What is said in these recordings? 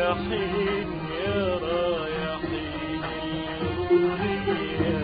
رايحين يا رايحين الغورية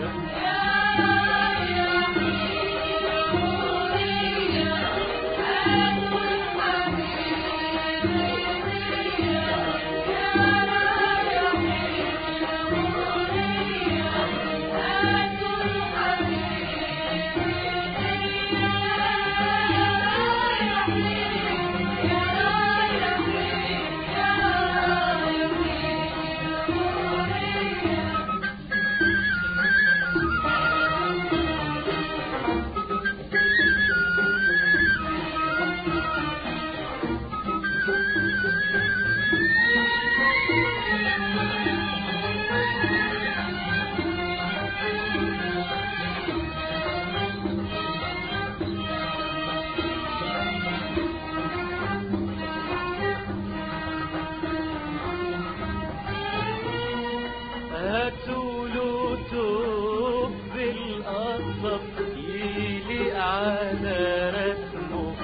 هاتولو توب بالقصب يليق على رسمه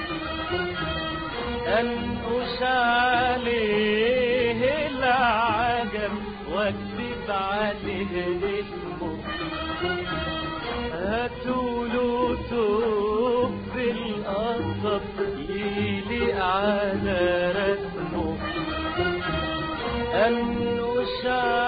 انقش عليه العجب واكتب عليه اسمه هاتولو توب بالقصب يليق على رسمه انقش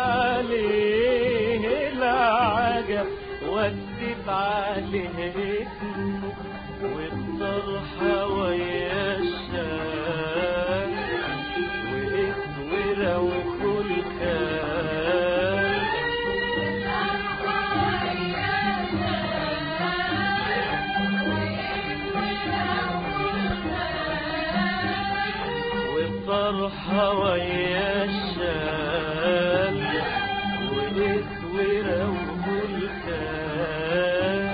عليه العجب واكتب عليه اسمه والطرحة ويا الشام واسورة وخلكان والطرحة ويا الشام واسورة وخلكان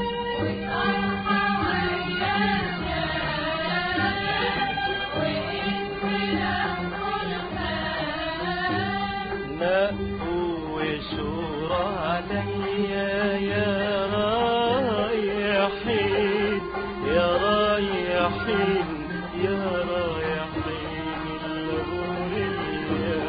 نقوا وشورى عليا يا رايحين يا رايحين يا رايحين الغورية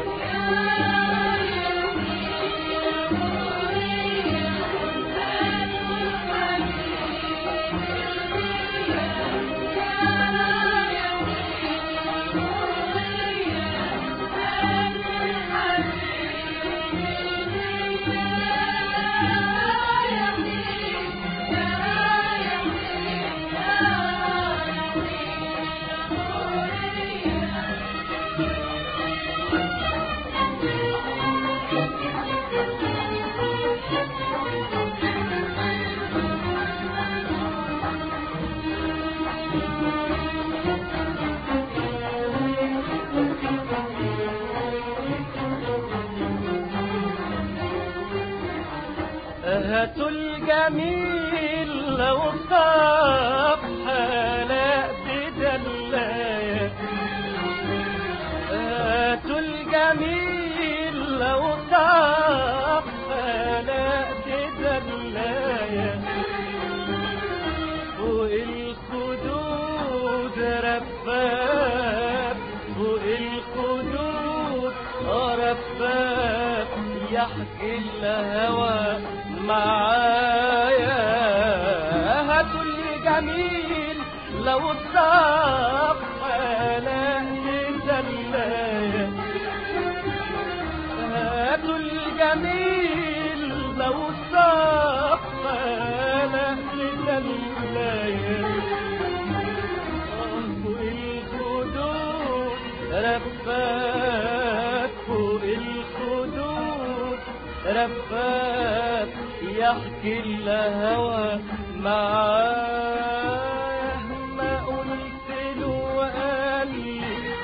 هاتوا الجميل لو صاف حلاق بدلاية هاتوا الجميل لو صاف حلاق بدلاية فوق الخدود رفاف فوق الخدود رفاف يحكي الهوى معايا هاتوا الجميل لو صاف حلاق بدلاية هاتوا الجميل لو صاف حلاق بدلاية فوق الخدود رفاف فوق الخدود رفاف يحكي الهوى معاه ما قلت له وقال لي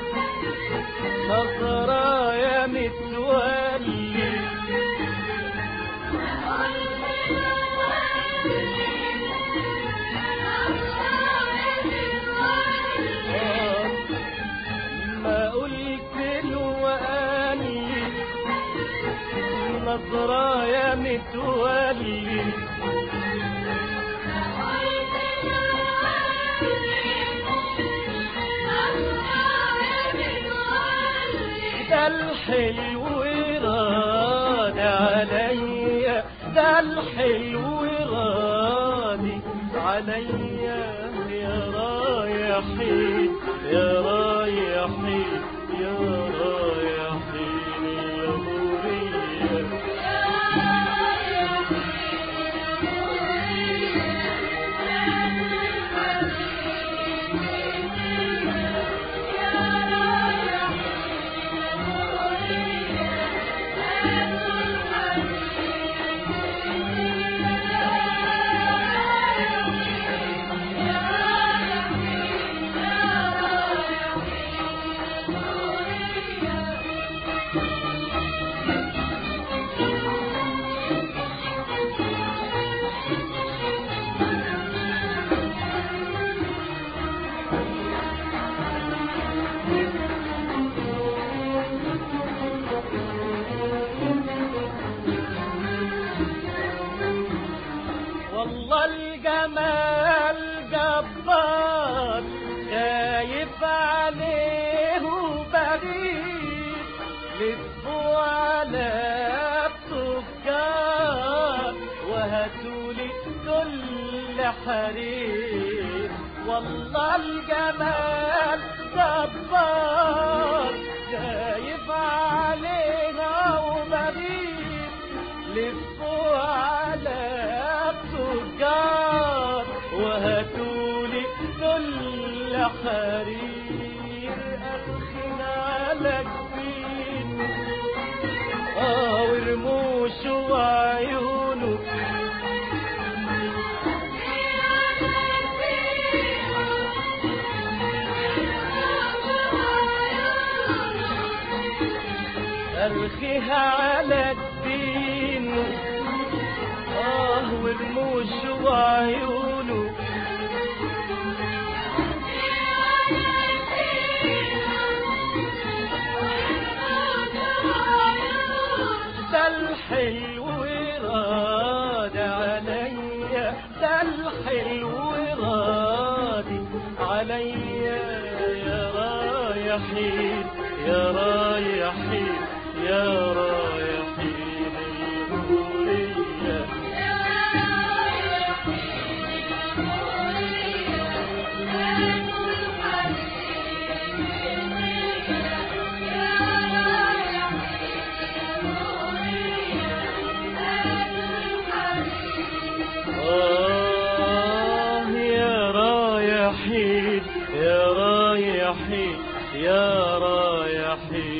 نظرة يا متولي ما قلت له وقال لي نظرة يا متولي الحلو راد عليا، ده الحلو رادي عليا، يا رايحين يا رايحين يا رايحين يا مورية. والله الجمال جبار خايف عليه وبريد، لفوا على التجار وهاتولي كل حرير. والله الجمال جبار خايف علينا وبريد، لفوا على التجار وهاتولي كل حرير. أرخنا على جبين ورموش وعيونه، أرخيها على الدين ورموش وعيونه. ده الحلو راد عليا، ده الحلو رادي عليا، يا رايحين يا رايحين يا رايحين المورية. يا رايحين يا رايحين يا رايحين